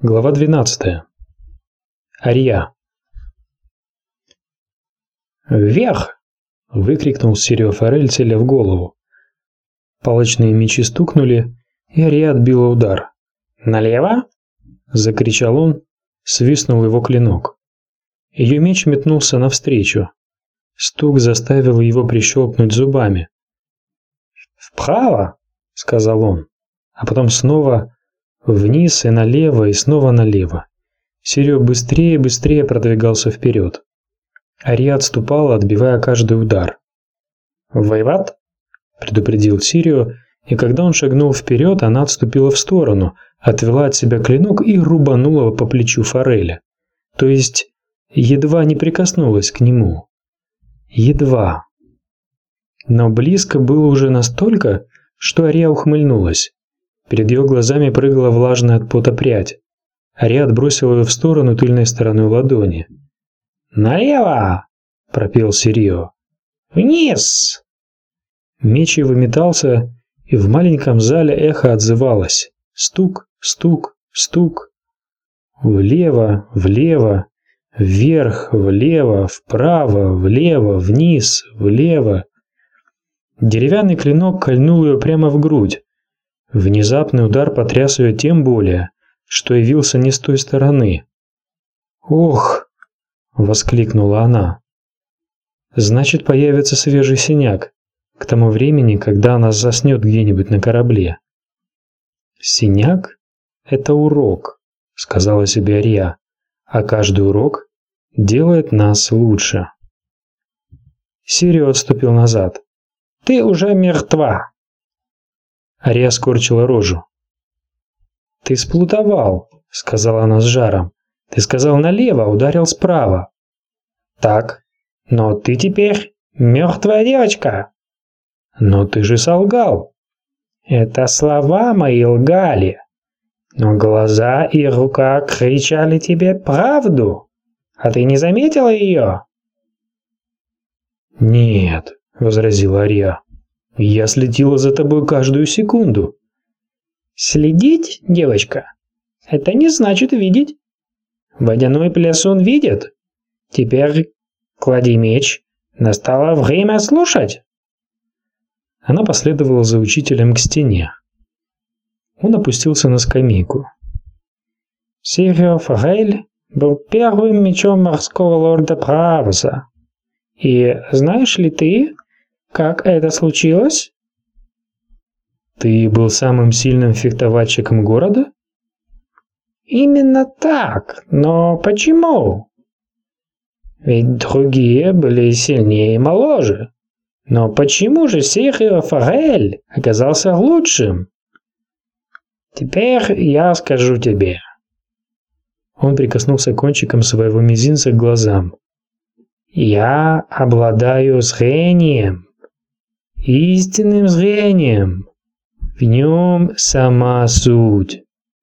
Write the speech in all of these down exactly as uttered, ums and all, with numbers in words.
Глава двенадцатая. Ария. «Вверх!» — выкрикнул Сирио Форель, целя в голову. Палочные мечи стукнули, и Ария отбила удар. «Налево!» — закричал он, свистнул его клинок. Ее меч метнулся навстречу. Стук заставил его прищелкнуть зубами. «Вправо!» — сказал он, а потом снова вниз и налево, и снова налево. Сирио быстрее и быстрее продвигался вперед. Ария отступала, отбивая каждый удар. «Воеват!» — предупредил Сирио, и когда он шагнул вперед, она отступила в сторону, отвела от себя клинок и рубанула по плечу Фореля. То есть едва не прикоснулась к нему. Едва. Но близко было уже настолько, что Ария ухмыльнулась. Перед ее глазами прыгала влажная от пота прядь. Ария отбросила ее в сторону тыльной стороной ладони. «Налево!» – пропел Сирио. «Вниз!» Меч его метался, и в маленьком зале эхо отзывалось. Стук, стук, стук. Влево, влево, вверх, влево, вправо, влево, вниз, влево. Деревянный клинок кольнул ее прямо в грудь. Внезапный удар потряс ее тем более, что явился не с той стороны. «Ох!» — воскликнула она. «Значит, появится свежий синяк к тому времени, когда она заснет где-нибудь на корабле». «Синяк — это урок», — сказала себе Ария, «а каждый урок делает нас лучше». Сирио отступил назад. «Ты уже мертва!» Ария скорчила рожу. «Ты сплутовал», — сказала она с жаром. «Ты сказал налево, ударил справа». «Так, но ты теперь мертвая девочка». «Но ты же солгал». «Это слова мои лгали, но глаза и рука кричали тебе правду, а ты не заметила ее?» «Нет», — возразила Ария. «Я следила за тобой каждую секунду». «Следить, девочка, это не значит видеть. Водяной плясун видит. Теперь клади меч. Настало время слушать». Она последовала за учителем к стене. Он опустился на скамейку. Сирио Форель был первым мечом морского лорда Бравоса. И знаешь ли ты, как это случилось? Ты был самым сильным фехтовальщиком города? Именно так, но почему? Ведь другие были сильнее и моложе. Но почему же Сирио Форель оказался лучшим? Теперь я скажу тебе. Он прикоснулся кончиком своего мизинца к глазам. Я обладаю зрением. Истинным зрением. В нем сама суть.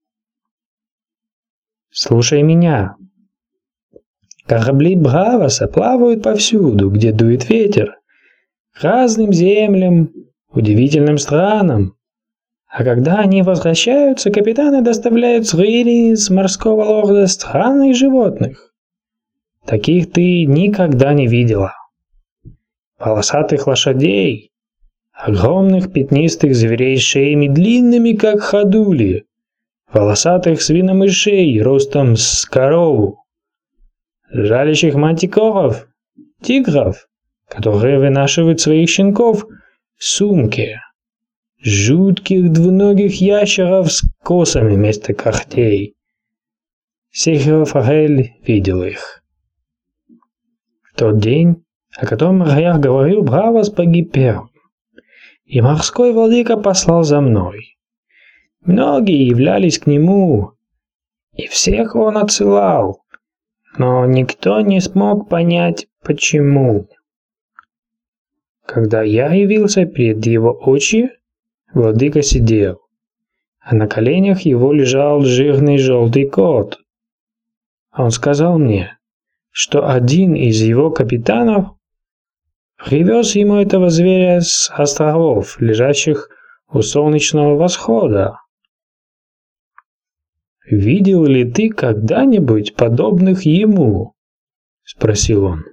Слушай меня. Корабли Бравоса плавают повсюду, где дует ветер, разным землям, удивительным странам. А когда они возвращаются, капитаны доставляют сведения с морского лорда странных животных. Таких ты никогда не видела. Полосатых лошадей, огромных пятнистых зверей с шеями длинными, как ходули, волосатых свиномышей ростом с корову, жалящих мантикоров, тигров, которые вынашивают своих щенков в сумке, жутких двуногих ящеров с косами вместо когтей. Сирио Форель видел их. В тот день, о котором я говорил, Бравос погиб первым, и морской владыка послал за мной. Многие являлись к нему, и всех он отсылал, но никто не смог понять, почему. Когда я явился перед его очи, владыка сидел, а на коленях его лежал жирный желтый кот. Он сказал мне, что один из его капитанов привез ему этого зверя с островов, лежащих у солнечного восхода. видел ли ты когда-нибудь подобных ему?» – спросил он.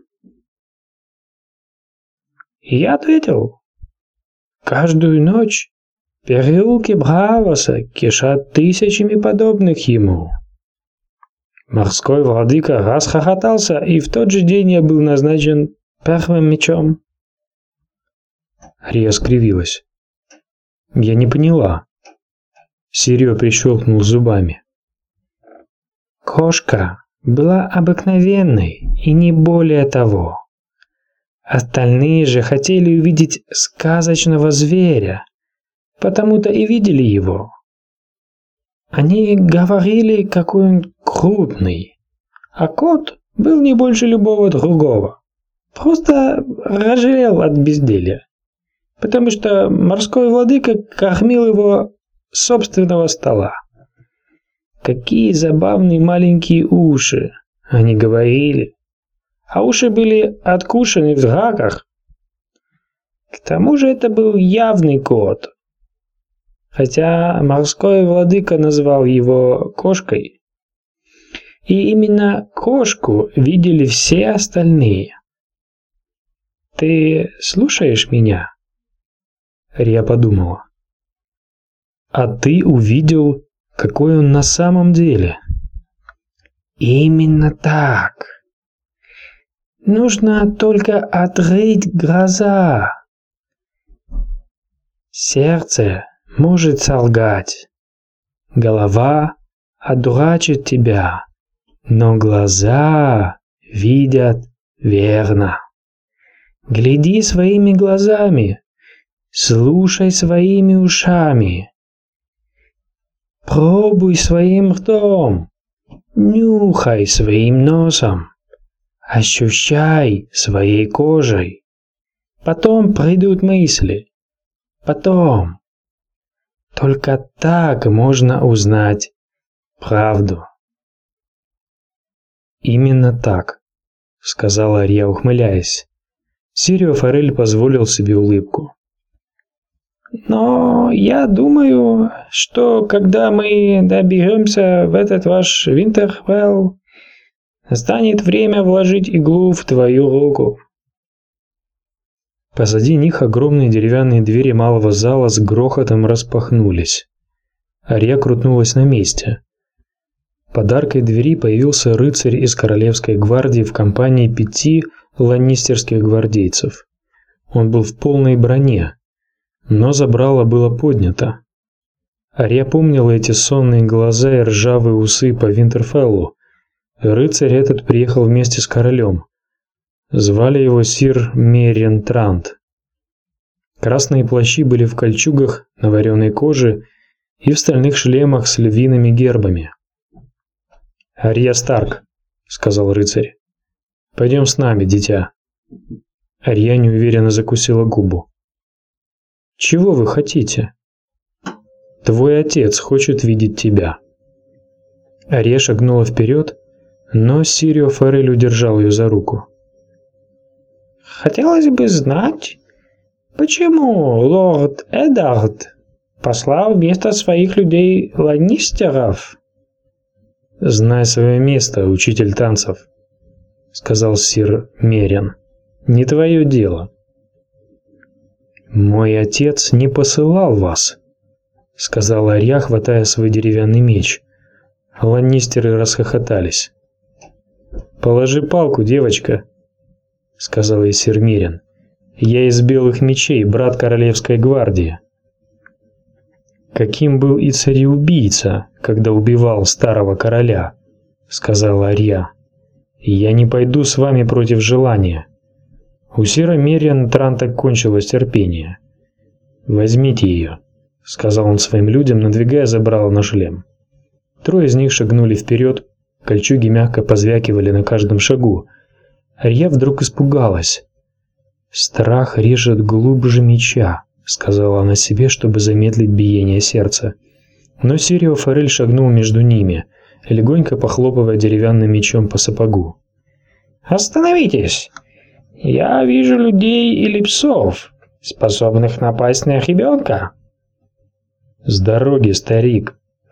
И я ответил: «Каждую ночь переулки Бравоса кишат тысячами подобных ему». Морской владыка расхохотался, и в тот же день я был назначен первым мечом. Ария скривилась. «Я не поняла». Сирио прищелкнул зубами. «Кошка была обыкновенной, и не более того. Остальные же хотели увидеть сказочного зверя, потому-то и видели его. Они говорили, какой он крупный, а кот был не больше любого другого. Просто разжирел от безделья, потому что морской владыка кормил его с собственного стола. Какие забавные маленькие уши, они говорили. А уши были откушены в драках. К тому же это был явный кот. Хотя морской владыка назвал его кошкой. И именно кошку видели все остальные. «Ты слушаешь меня?» Рия подумала. «А ты увидел, какой он на самом деле?» «Именно так. Нужно только открыть глаза. Сердце может солгать, голова одурачит тебя, но глаза видят верно. Гляди своими глазами, слушай своими ушами, пробуй своим ртом, нюхай своим носом, ощущай своей кожей. Потом придут мысли. Потом. Только так можно узнать правду». «Именно так», — сказала Ария, ухмыляясь. Сирио Форель позволил себе улыбку. «Но я думаю, что когда мы доберемся в этот ваш Винтерфелл, станет время вложить иглу в твою руку». Позади них огромные деревянные двери малого зала с грохотом распахнулись. Ария крутнулась на месте. Под аркой двери появился рыцарь из королевской гвардии в компании пяти ланнистерских гвардейцев. Он был в полной броне, но забрало было поднято. Ария помнила эти сонные глаза и ржавые усы по Винтерфеллу. Рыцарь этот приехал вместе с королем. Звали его сир Мерен Трант. Красные плащи были в кольчугах на вареной коже и в стальных шлемах с львиными гербами. «Ария Старк», — сказал рыцарь, — «пойдем с нами, дитя». Ария неуверенно закусила губу. «Чего вы хотите?» «Твой отец хочет видеть тебя». Ария шагнула вперед, но Сирио Форель удержал ее за руку. «Хотелось бы знать, почему лорд Эдард послал вместо своих людей ланнистеров?» «Знай свое место, учитель танцев», — сказал сир Мерен. «Не твое дело». «Мой отец не посылал вас», — сказала Ария, хватая свой деревянный меч. Ланнистеры расхохотались. «Положи палку, девочка», — сказал ей сир Мерен. «Я из белых мечей, брат королевской гвардии». «Каким был и цареубийца, когда убивал старого короля», — сказала Ария. «Я не пойду с вами против желания». У сира Мерен Транта кончилось терпение. «Возьмите ее», — сказал он своим людям, надвигая забрало на шлем. Трое из них шагнули вперед, кольчуги мягко позвякивали на каждом шагу. Ария вдруг испугалась. «Страх режет глубже меча», — сказала она себе, чтобы замедлить биение сердца. Но Сирио Форель шагнул между ними, легонько похлопывая деревянным мечом по сапогу. «Остановитесь! Я вижу людей или псов, способных напасть на ребенка». «С дороги, старик!» —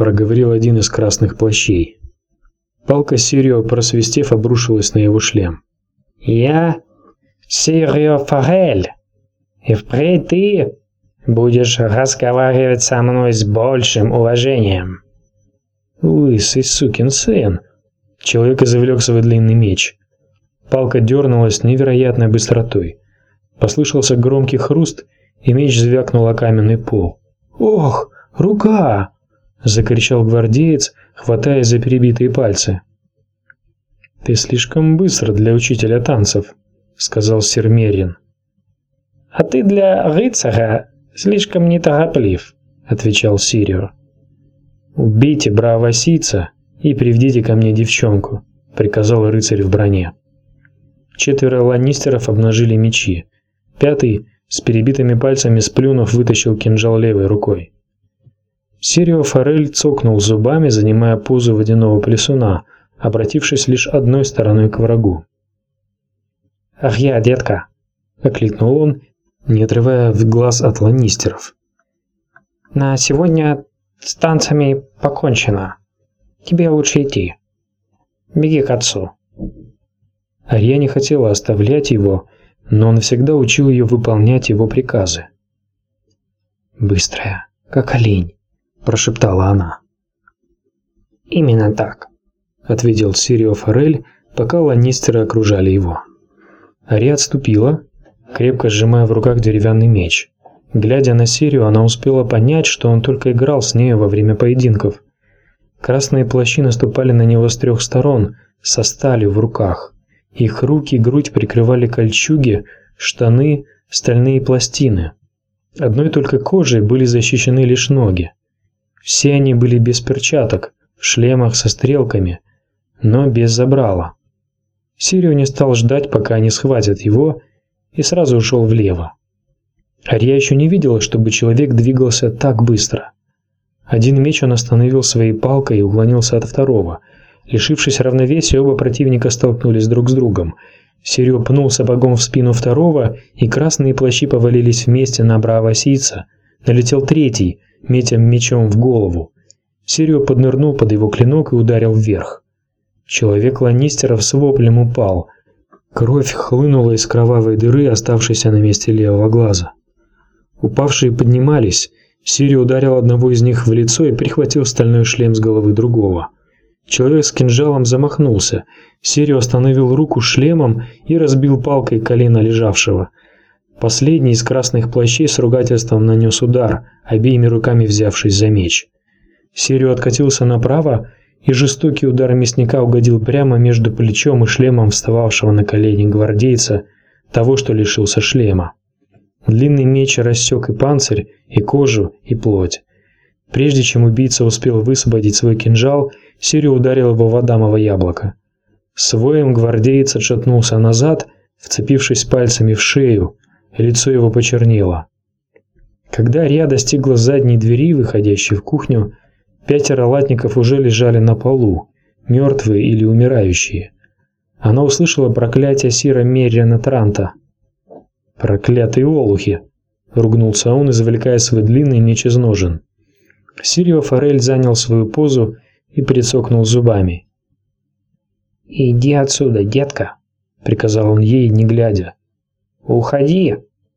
проговорил один из красных плащей. Палка Сирио, просвистев, обрушилась на его шлем. «Я Сирио Форель, и впредь ты будешь разговаривать со мной с большим уважением». «Лысый сукин сын!» Человек извлек свой длинный меч. Палка дернулась с невероятной быстротой. Послышался громкий хруст, и меч звякнул о каменный пол. «Ох, рука!» – закричал гвардеец, хватаясь за перебитые пальцы. «Ты слишком быстр для учителя танцев», – сказал сир Мерин. «А ты для рыцаря слишком нетороплив», – отвечал Сирио. «Убейте бравосийца и приведите ко мне девчонку», – приказал рыцарь в броне. Четверо ланнистеров обнажили мечи. Пятый, с перебитыми пальцами сплюнув, вытащил кинжал левой рукой. Сирио Форель цокнул зубами, занимая позу водяного плесуна, обратившись лишь одной стороной к врагу. «Ах я, детка!» – окликнул он, не отрывая глаз от ланнистеров. «На сегодня с танцами покончено. Тебе лучше идти. Беги к отцу». Ария не хотела оставлять его, но он всегда учил ее выполнять его приказы. «Быстрая, как олень», – прошептала она. «Именно так», – ответил Сирио Форель, пока ланнистеры окружали его. Ария отступила, крепко сжимая в руках деревянный меч. Глядя на Сирио, она успела понять, что он только играл с нею во время поединков. Красные плащи наступали на него с трех сторон, со сталью в руках. Их руки и грудь прикрывали кольчуги, штаны, стальные пластины. Одной только кожей были защищены лишь ноги. Все они были без перчаток, в шлемах со стрелками, но без забрала. Сирио не стал ждать, пока они схватят его, и сразу ушел влево. Ария еще не видела, чтобы человек двигался так быстро. Один меч он остановил своей палкой и уклонился от второго. Лишившись равновесия, оба противника столкнулись друг с другом. Сирио пнул сапогом в спину второго, и красные плащи повалились вместе на бравосийца. Налетел третий, метя мечом в голову. Сирио поднырнул под его клинок и ударил вверх. Человек ланнистеров с воплем упал. Кровь хлынула из кровавой дыры, оставшейся на месте левого глаза. Упавшие поднимались. Сирио ударил одного из них в лицо и прихватил стальной шлем с головы другого. Человек с кинжалом замахнулся. Сирио остановил руку шлемом и разбил палкой колено лежавшего. Последний из красных плащей с ругательством нанес удар, обеими руками взявшись за меч. Сирио откатился направо, и жестокий удар мясника угодил прямо между плечом и шлемом встававшего на колени гвардейца, того, что лишился шлема. Длинный меч рассек и панцирь, и кожу, и плоть. Прежде чем убийца успел высвободить свой кинжал, Сирио ударил его в адамово яблоко. С воем гвардеец отшатнулся назад, вцепившись пальцами в шею, лицо его почернело. Когда Ария достигла задней двери, выходящей в кухню, пятеро латников уже лежали на полу, мертвые или умирающие. Она услышала проклятие сира Мерина Транта. «Проклятые олухи!» – ругнулся он, извлекая свой длинный меч из ножен. Сирио Форель занял свою позу и прицокнул зубами. «Иди отсюда, детка», — приказал он ей, не глядя. «Уходи».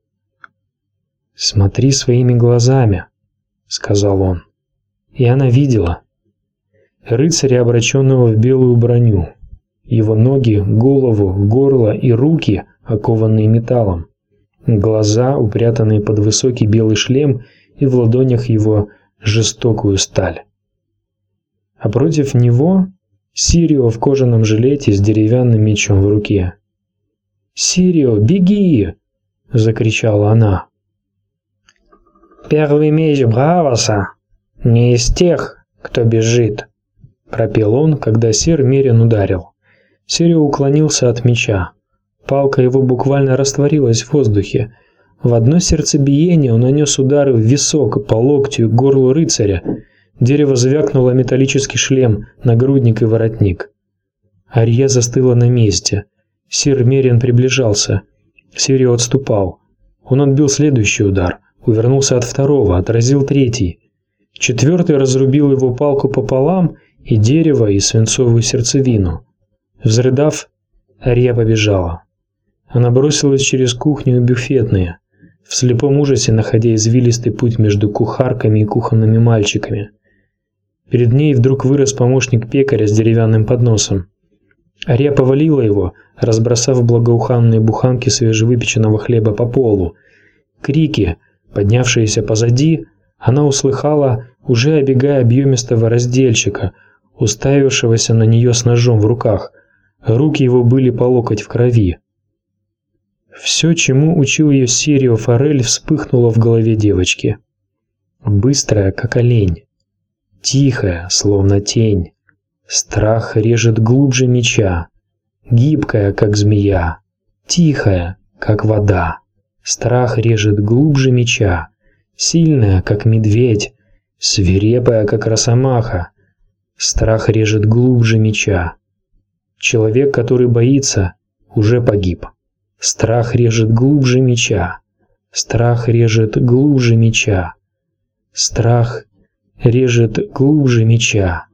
«Смотри своими глазами», — сказал он. И она видела. Рыцаря, обращенного в белую броню. Его ноги, голову, горло и руки, окованные металлом. Глаза, упрятанные под высокий белый шлем, и в ладонях его жестокую сталь. А против него Сирио в кожаном жилете с деревянным мечом в руке. «Сирио, беги!» – закричала она. «Первый меч Бравоса не из тех, кто бежит», – пропел он, когда сир Мерин ударил. Сирио уклонился от меча. Палка его буквально растворилась в воздухе. В одно сердцебиение он нанес удары в висок, по локтю, к горлу рыцаря. Дерево звякнуло металлический шлем, нагрудник и воротник. Ария застыла на месте. Сир Мерин приближался. Сирио отступал. Он отбил следующий удар, увернулся от второго, отразил третий. Четвертый разрубил его палку пополам, и дерево, и свинцовую сердцевину. Взрыдав, Ария побежала. Она бросилась через кухню и бюфетные, в слепом ужасе находя извилистый путь между кухарками и кухонными мальчиками. Перед ней вдруг вырос помощник пекаря с деревянным подносом. Ария повалила его, разбросав благоуханные буханки свежевыпеченного хлеба по полу. Крики, поднявшиеся позади, она услыхала, уже обегая объемистого раздельщика, уставившегося на нее с ножом в руках. Руки его были по локоть в крови. Все, чему учил ее Серио Форель, вспыхнуло в голове девочки. Быстрая, как олень. Тихая, словно тень. Страх режет глубже меча. Гибкая, как змея. Тихая, как вода. Страх режет глубже меча. Сильная, как медведь. Свирепая, как росомаха. Страх режет глубже меча. Человек, который боится, уже погиб. Страх режет глубже меча. Страх режет глубже меча. Страх режет глубже меча.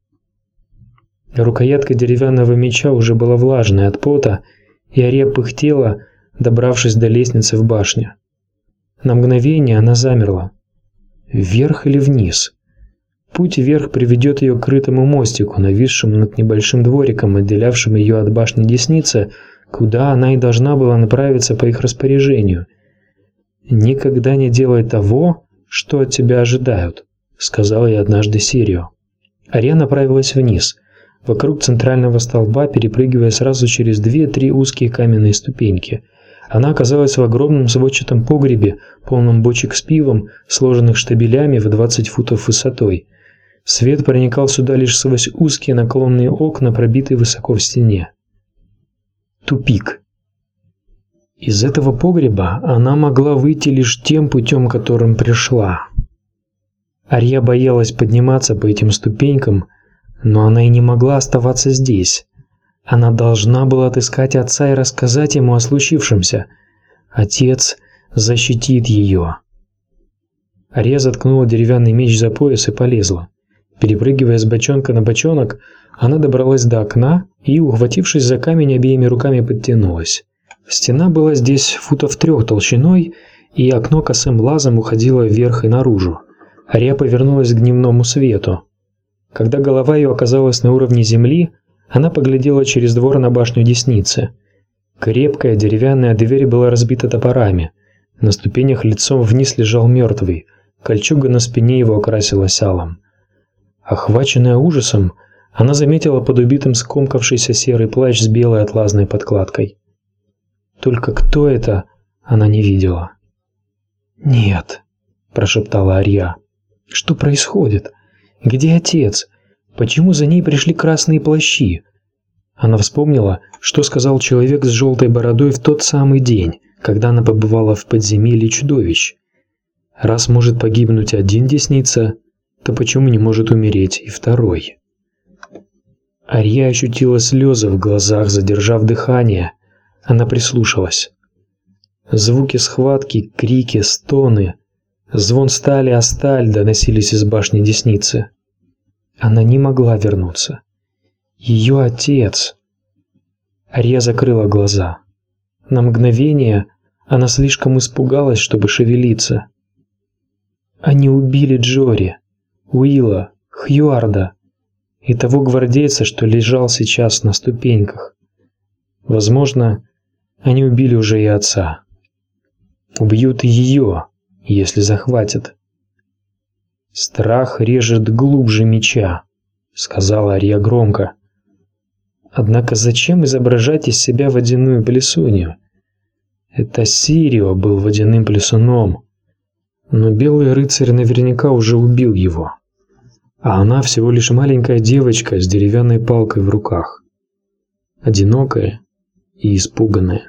Рукоятка деревянного меча уже была влажной от пота, и Ария пыхтела, добравшись до лестницы в башню. На мгновение она замерла. Вверх или вниз? Путь вверх приведет ее к крытому мостику, нависшему над небольшим двориком, отделявшим ее от башни Десницы, куда она и должна была направиться по их распоряжению. «Никогда не делай того, что от тебя ожидают», — сказал ей однажды Серио. Ария направилась вниз, вокруг центрального столба, перепрыгивая сразу через две-три узкие каменные ступеньки. Она оказалась в огромном сводчатом погребе, полном бочек с пивом, сложенных штабелями в двадцать футов высотой. Свет проникал сюда лишь сквозь узкие наклонные окна, пробитые высоко в стене. Тупик. Из этого погреба она могла выйти лишь тем путем, которым пришла. Ария боялась подниматься по этим ступенькам, но она и не могла оставаться здесь. Она должна была отыскать отца и рассказать ему о случившемся. Отец защитит ее. Ария заткнула деревянный меч за пояс и полезла. Перепрыгивая с бочонка на бочонок, она добралась до окна и, ухватившись за камень, обеими руками подтянулась. Стена была здесь футов трех толщиной, и окно косым лазом уходило вверх и наружу. Ария повернулась к дневному свету. Когда голова ее оказалась на уровне земли, она поглядела через двор на башню Десницы. Крепкая деревянная дверь была разбита топорами. На ступенях лицом вниз лежал мертвый. Кольчуга на спине его окрасилась алым. Охваченная ужасом, она заметила под убитым скомкавшийся серый плащ с белой атласной подкладкой. Только кто это, она не видела. «Нет», – прошептала Ария. «Что происходит? Где отец? Почему за ней пришли красные плащи?» Она вспомнила, что сказал человек с желтой бородой в тот самый день, когда она побывала в подземелье чудовищ. Раз может погибнуть один Десница, то почему не может умереть и второй? Ария ощутила слезы в глазах, задержав дыхание. Она прислушалась. Звуки схватки, крики, стоны, звон стали о сталь доносились из башни Десницы. Она не могла вернуться. Ее отец. Ария закрыла глаза. На мгновение она слишком испугалась, чтобы шевелиться. Они убили Джори, Уилла, Хьюарда и того гвардейца, что лежал сейчас на ступеньках. Возможно, они убили уже и отца. Убьют и ее, если захватят. «Страх режет глубже меча», — сказала Ария громко. Однако зачем изображать из себя водяную плесунью? Это Серио был водяным плесуном, но белый рыцарь наверняка уже убил его. А она всего лишь маленькая девочка с деревянной палкой в руках. Одинокая и испуганная.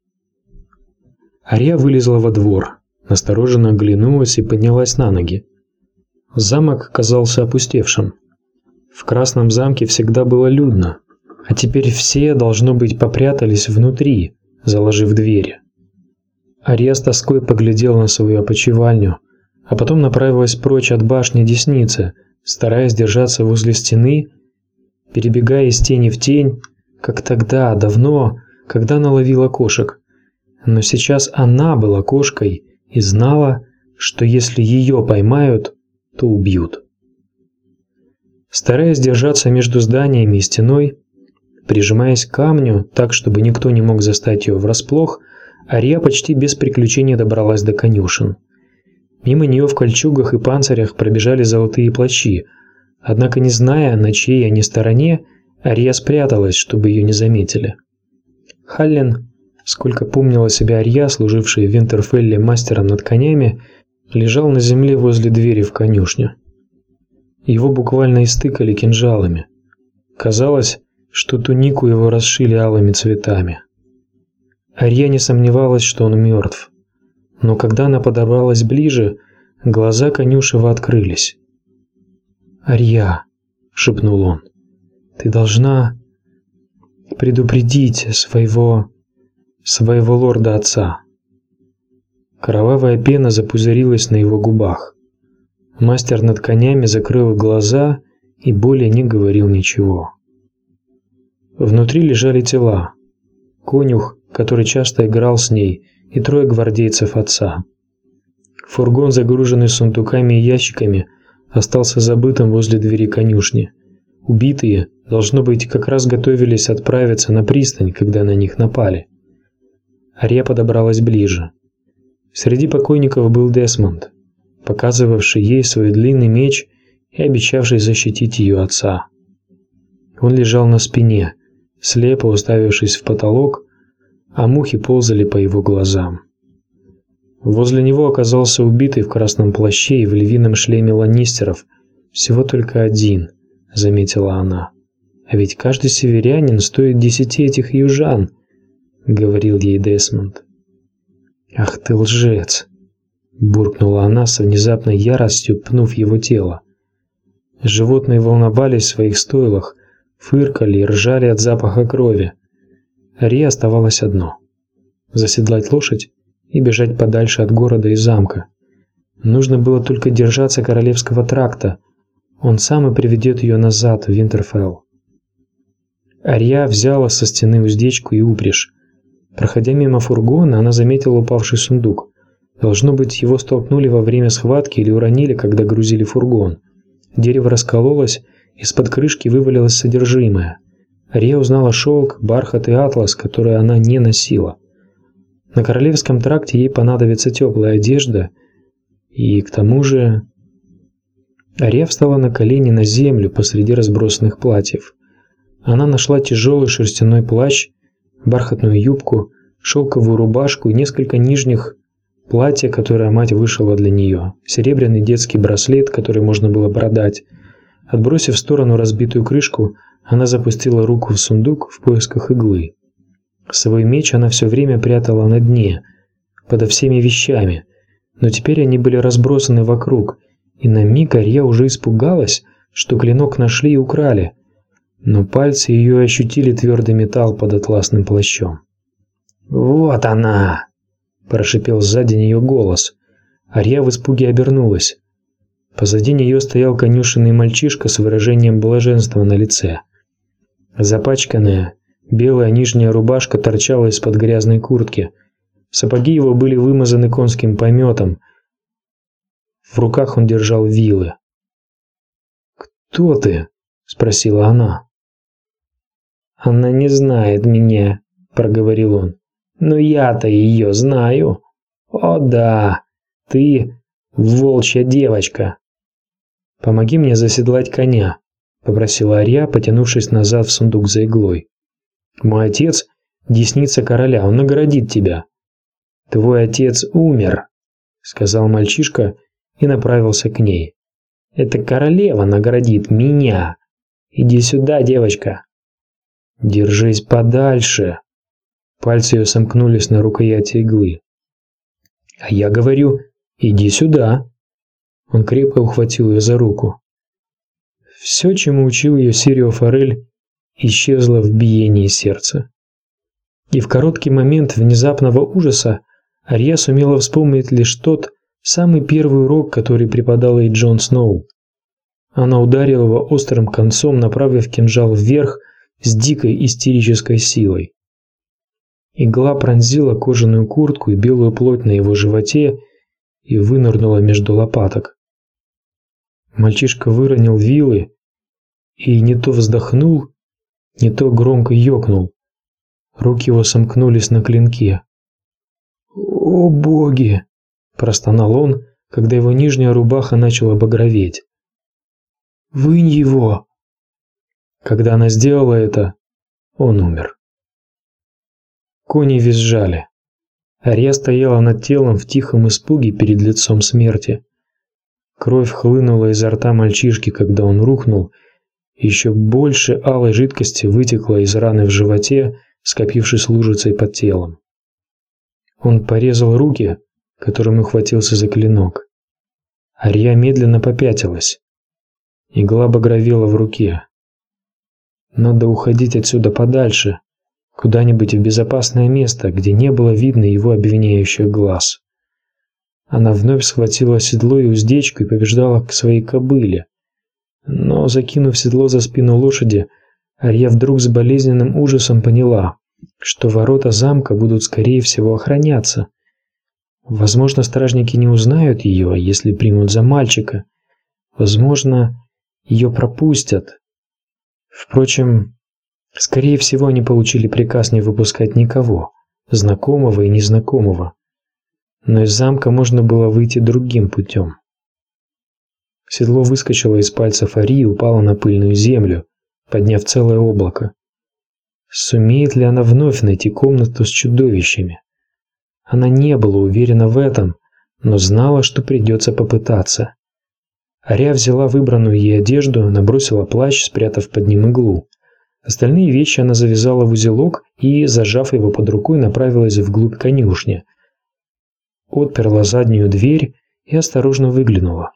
Ария вылезла во двор, настороженно оглянулась и поднялась на ноги. Замок казался опустевшим. В Красном замке всегда было людно, а теперь все, должно быть, попрятались внутри, заложив двери. Ария с тоской поглядела на свою опочивальню, а потом направилась прочь от башни Десницы, стараясь держаться возле стены, перебегая из тени в тень, как тогда, давно, когда она ловила кошек. Но сейчас она была кошкой и знала, что если ее поймают, то убьют. Стараясь держаться между зданиями и стеной, прижимаясь к камню так, чтобы никто не мог застать ее врасплох, Ария почти без приключений добралась до конюшен. Мимо нее в кольчугах и панцирях пробежали золотые плащи, однако, не зная, на чьей они стороне, Ария спряталась, чтобы ее не заметили. Халлен, сколько помнила себя Ария, служившая в Винтерфелле мастером над конями, лежал на земле возле двери в конюшню. Его буквально истыкали кинжалами. Казалось, что тунику его расшили алыми цветами. Ария не сомневалась, что он мертв. Но когда она подобралась ближе, глаза конюшева открылись. «Ария», — шепнул он, — «ты должна предупредить своего... своего лорда-отца». Кровавая пена запузырилась на его губах. Мастер над конями закрыл глаза и более не говорил ничего. Внутри лежали тела. Конюх, который часто играл с ней, и трое гвардейцев отца. Фургон, загруженный сундуками и ящиками, остался забытым возле двери конюшни. Убитые, должно быть, как раз готовились отправиться на пристань, когда на них напали. Ария подобралась ближе. Среди покойников был Десмонд, показывавший ей свой длинный меч и обещавший защитить ее отца. Он лежал на спине, слепо уставившись в потолок, а мухи ползали по его глазам. Возле него оказался убитый в красном плаще и в львином шлеме ланнистеров. Всего только один, заметила она. А ведь каждый северянин стоит десяти этих южан, говорил ей Десмонд. Ах ты лжец, буркнула она с внезапной яростью, пнув его тело. Животные волновались в своих стойлах, фыркали и ржали от запаха крови. Арии оставалось одно – заседлать лошадь и бежать подальше от города и замка. Нужно было только держаться королевского тракта. Он сам и приведет ее назад в Винтерфелл. Ария взяла со стены уздечку и упряжь. Проходя мимо фургона, она заметила упавший сундук. Должно быть, его столкнули во время схватки или уронили, когда грузили фургон. Дерево раскололось, из-под крышки вывалилось содержимое. Ария узнала шелк, бархат и атлас, которые она не носила. На королевском тракте ей понадобится теплая одежда, и к тому же... Ария встала на колени на землю посреди разбросанных платьев. Она нашла тяжелый шерстяной плащ, бархатную юбку, шелковую рубашку и несколько нижних платья, которое мать вышила для нее, серебряный детский браслет, который можно было продать. Отбросив в сторону разбитую крышку, она запустила руку в сундук в поисках иглы. Свой меч она все время прятала на дне, подо всеми вещами, но теперь они были разбросаны вокруг, и на миг Ария уже испугалась, что клинок нашли и украли, но пальцы ее ощутили твердый металл под атласным плащом. «Вот она!» – прошипел сзади нее голос. Ария в испуге обернулась. Позади нее стоял конюшенный мальчишка с выражением блаженства на лице. Запачканная, белая нижняя рубашка торчала из-под грязной куртки. Сапоги его были вымазаны конским пометом. В руках он держал вилы. «Кто ты?» – спросила она. «Она не знает меня», – проговорил он. «Но я-то ее знаю. О да, ты волчья девочка». «Помоги мне заседлать коня», – попросила Ария, потянувшись назад в сундук за иглой. «Мой отец – десница короля, он наградит тебя». «Твой отец умер», – сказал мальчишка и направился к ней. «Это королева наградит меня. Иди сюда, девочка». «Держись подальше». Пальцы ее сомкнулись на рукояти иглы. «А я говорю, иди сюда». Он крепко ухватил ее за руку. Все, чему учил ее Сирио Форель, исчезло в биении сердца. И в короткий момент внезапного ужаса Ария сумела вспомнить лишь тот Самый первый урок, который преподал ей Джон Сноу. Она ударила его острым концом, направив кинжал вверх с дикой истерической силой. Игла пронзила кожаную куртку и белую плоть на его животе и вынырнула между лопаток. Мальчишка выронил вилы и не то вздохнул, не то громко ёкнул. Руки его сомкнулись на клинке. «О боги!» – простонал он, когда его нижняя рубаха начала багроветь. «Вынь его!» Когда она сделала это, он умер. Кони визжали. Ария стояла над телом в тихом испуге перед лицом смерти. Кровь хлынула изо рта мальчишки, когда он рухнул, и еще больше алой жидкости вытекло из раны в животе, скопившись лужицей под телом. Он порезал руки, которыми ухватился за клинок. Ария медленно попятилась. Игла багровела в руке. Надо уходить отсюда подальше, куда-нибудь в безопасное место, где не было видно его обвиняющих глаз. Она вновь схватила седло и уздечку и побежала к своей кобыле. Но, закинув седло за спину лошади, Ария вдруг с болезненным ужасом поняла, что ворота замка будут, скорее всего, охраняться. Возможно, стражники не узнают ее, если примут за мальчика. Возможно, ее пропустят. Впрочем, скорее всего, они получили приказ не выпускать никого, знакомого и незнакомого. Но из замка можно было выйти другим путем. Седло выскочило из пальцев Арии и упало на пыльную землю, подняв целое облако. Сумеет ли она вновь найти комнату с чудовищами? Она не была уверена в этом, но знала, что придется попытаться. Ария взяла выбранную ей одежду, набросила плащ, спрятав под ним иглу. Остальные вещи она завязала в узелок и, зажав его под рукой, направилась вглубь конюшни. Отперла заднюю дверь и осторожно выглянула.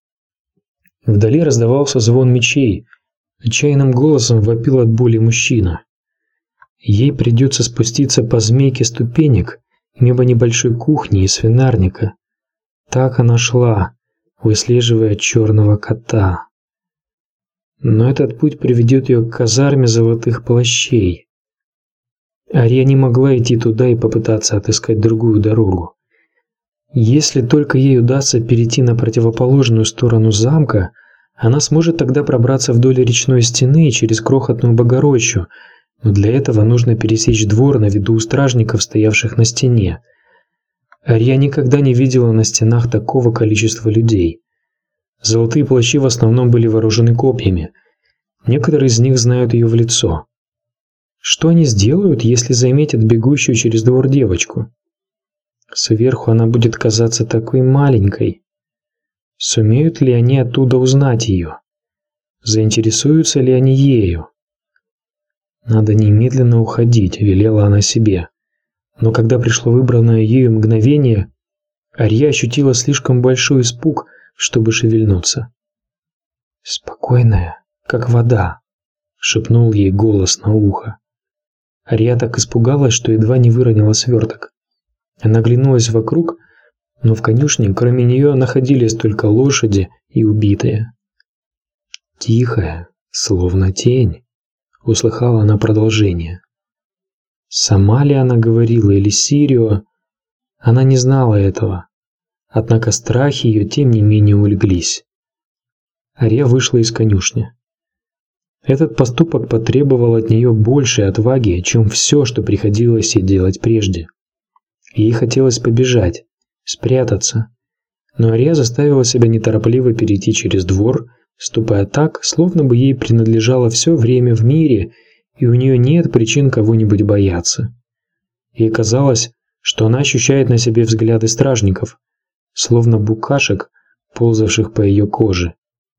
Вдали раздавался звон мечей. Отчаянным голосом вопил от боли мужчина. Ей придется спуститься по змейке ступенек мимо небольшой кухни и свинарника. Так она шла, выслеживая черного кота. Но этот путь приведет ее к казарме золотых плащей. Ария не могла идти туда и попытаться отыскать другую дорогу. Если только ей удастся перейти на противоположную сторону замка, она сможет тогда пробраться вдоль речной стены через крохотную Богородчу, но для этого нужно пересечь двор на виду у стражников, стоявших на стене. Ария никогда не видела на стенах такого количества людей. Золотые плащи в основном были вооружены копьями. Некоторые из них знают ее в лицо. Что они сделают, если заметят бегущую через двор девочку? Сверху она будет казаться такой маленькой. Сумеют ли они оттуда узнать ее? Заинтересуются ли они ею? Надо немедленно уходить, велела она себе. Но когда пришло выбранное ею мгновение, Ария ощутила слишком большой испуг, чтобы шевельнуться. «Спокойная, как вода», — шепнул ей голос на ухо. Ария так испугалась, что едва не выронила сверток. Она оглянулась вокруг, но в конюшне, кроме нее, находились только лошади и убитые. «Тихая, словно тень», — услыхала она продолжение. Сама ли она говорила или Сирио, она не знала этого. Однако страхи ее тем не менее улеглись. Ария вышла из конюшни. Этот поступок потребовал от нее большей отваги, чем все, что приходилось ей делать прежде. Ей хотелось побежать, спрятаться, но Ария заставила себя неторопливо перейти через двор, ступая так, словно бы ей принадлежало все время в мире, и у нее нет причин кого-нибудь бояться. Ей казалось, что она ощущает на себе взгляды стражников, словно букашек, ползавших по ее коже.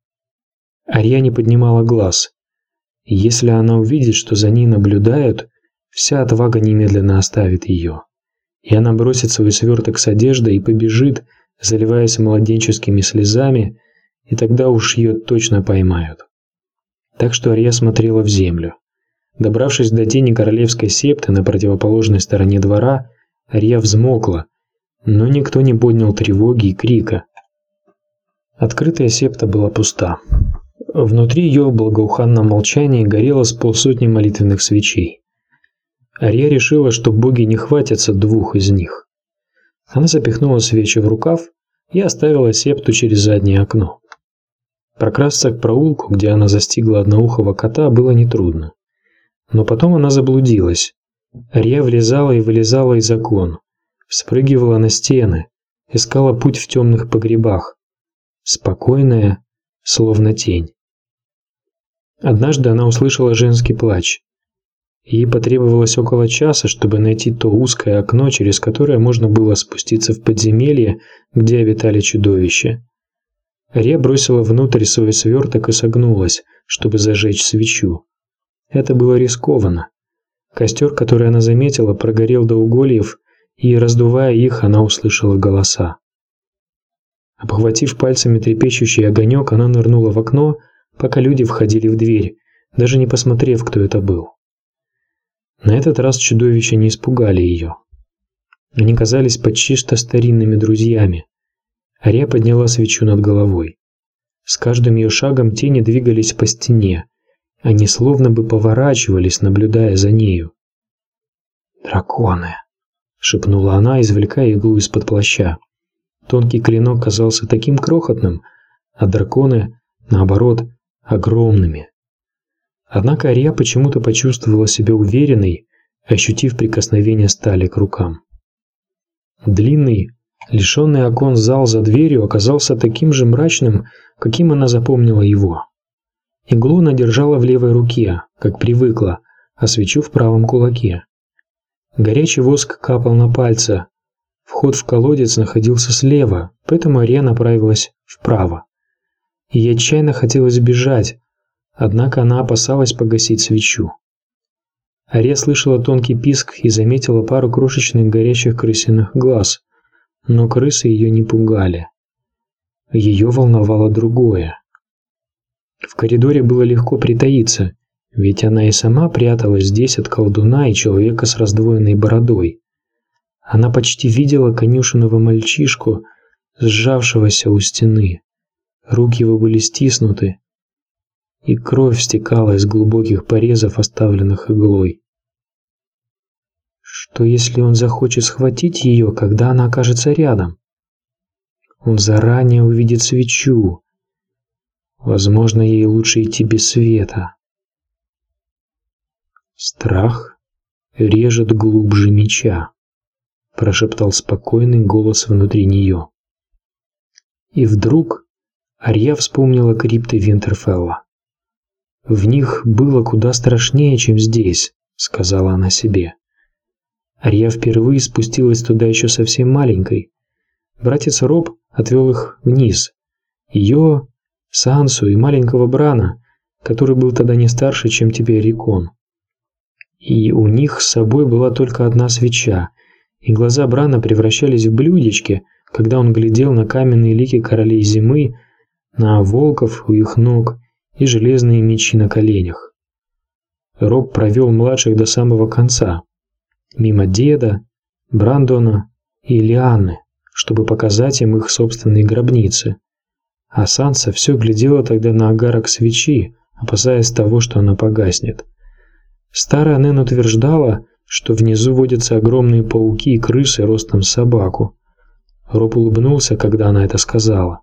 Ария не поднимала глаз. И если она увидит, что за ней наблюдают, вся отвага немедленно оставит ее. И она бросит свой сверток с одеждой и побежит, заливаясь младенческими слезами, и тогда уж ее точно поймают. Так что Ария смотрела в землю. Добравшись до тени королевской септы на противоположной стороне двора, Ария взмокла, но никто не поднял тревоги и крика. Открытая септа была пуста. Внутри ее в благоуханном молчании горело с полсотни молитвенных свечей. Ария решила, что боги не хватятся двух из них. Она запихнула свечи в рукав и оставила септу через заднее окно. Прокрасться к проулку, где она застигла одноухого кота, было нетрудно. Но потом она заблудилась. Ария влезала и вылезала из окон, вспрыгивала на стены, искала путь в темных погребах. Спокойная, словно тень. Однажды она услышала женский плач. Ей потребовалось около часа, чтобы найти то узкое окно, через которое можно было спуститься в подземелье, где обитали чудовища. Ария бросила внутрь свой сверток и согнулась, чтобы зажечь свечу. Это было рискованно. Костер, который она заметила, прогорел до угольев, и, раздувая их, она услышала голоса. Обхватив пальцами трепещущий огонек, она нырнула в окно, пока люди входили в дверь, даже не посмотрев, кто это был. На этот раз чудовища не испугали ее. Они казались почти что старинными друзьями. Ария подняла свечу над головой. С каждым ее шагом тени двигались по стене. Они словно бы поворачивались, наблюдая за нею. «Драконы!» — шепнула она, извлекая иглу из-под плаща. Тонкий клинок казался таким крохотным, а драконы, наоборот, огромными. Однако Ария почему-то почувствовала себя уверенной, ощутив прикосновение стали к рукам. Длинный, лишенный окон зал за дверью оказался таким же мрачным, каким она запомнила его. Иглу она держала в левой руке, как привыкла, а свечу в правом кулаке. Горячий воск капал на пальцы. Вход в колодец находился слева, поэтому Ария направилась вправо. Ей отчаянно хотелось бежать, однако она опасалась погасить свечу. Ария слышала тонкий писк и заметила пару крошечных горящих крысиных глаз, но крысы ее не пугали. Ее волновало другое. В коридоре было легко притаиться, ведь она и сама пряталась здесь от колдуна и человека с раздвоенной бородой. Она почти видела конюшенного мальчишку, сжавшегося у стены. Руки его были стиснуты, и кровь стекала из глубоких порезов, оставленных иглой. Что если он захочет схватить ее, когда она окажется рядом? Он заранее увидит свечу. Возможно, ей лучше идти без света. Страх режет глубже меча, прошептал спокойный голос внутри нее. И вдруг Ария вспомнила крипты Винтерфелла. В них было куда страшнее, чем здесь, сказала она себе. Ария впервые спустилась туда еще совсем маленькой. Братец Роб отвел их вниз. Ее, Сансу и маленького Брана, который был тогда не старше, чем теперь Рикон. И у них с собой была только одна свеча, и глаза Брана превращались в блюдечки, когда он глядел на каменные лики королей зимы, на волков у их ног и железные мечи на коленях. Роб провел младших до самого конца, мимо деда, Брандона и Лианны, чтобы показать им их собственные гробницы. А Санса все глядела тогда на огарок свечи, опасаясь того, что она погаснет. Старая Нэн утверждала, что внизу водятся огромные пауки и крысы ростом с собаку. Роб улыбнулся, когда она это сказала.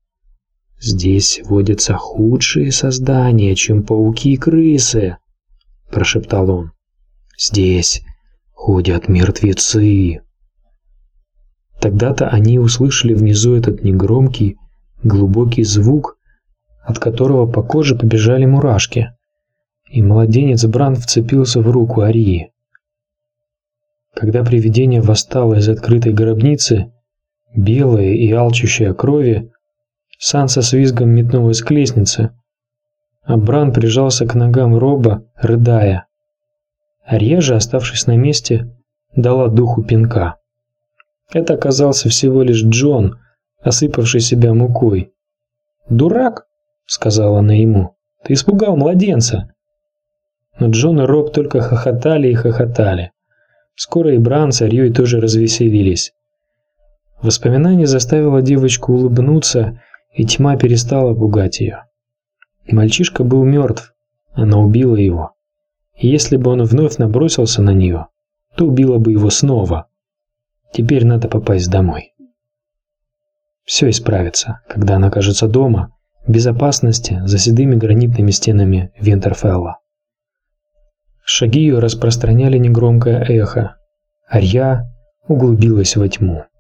«Здесь водятся худшие создания, чем пауки и крысы», – прошептал он. «Здесь ходят мертвецы». Тогда-то они услышали внизу этот негромкий, глубокий звук, от которого по коже побежали мурашки, и младенец Бран вцепился в руку Арии. Когда привидение восстало из открытой гробницы, белое и алчущее крови, Санса с визгом метнулась к лестнице, а Бран прижался к ногам Роба, рыдая. Ария же, оставшись на месте, дала духу пинка. Это оказался всего лишь Джон, осыпавший себя мукой. «Дурак!» — сказала она ему. «Ты испугал младенца!» Но Джон и Роб только хохотали и хохотали. Скоро и Бран с Арией тоже развеселились. Воспоминание заставило девочку улыбнуться, и тьма перестала пугать ее. Мальчишка был мертв, она убила его. И если бы он вновь набросился на нее, то убила бы его снова. Теперь надо попасть домой. Все исправится, когда она окажется дома, в безопасности, за седыми гранитными стенами Винтерфелла. Шаги ее распространяли негромкое эхо. Арья углубилась во тьму.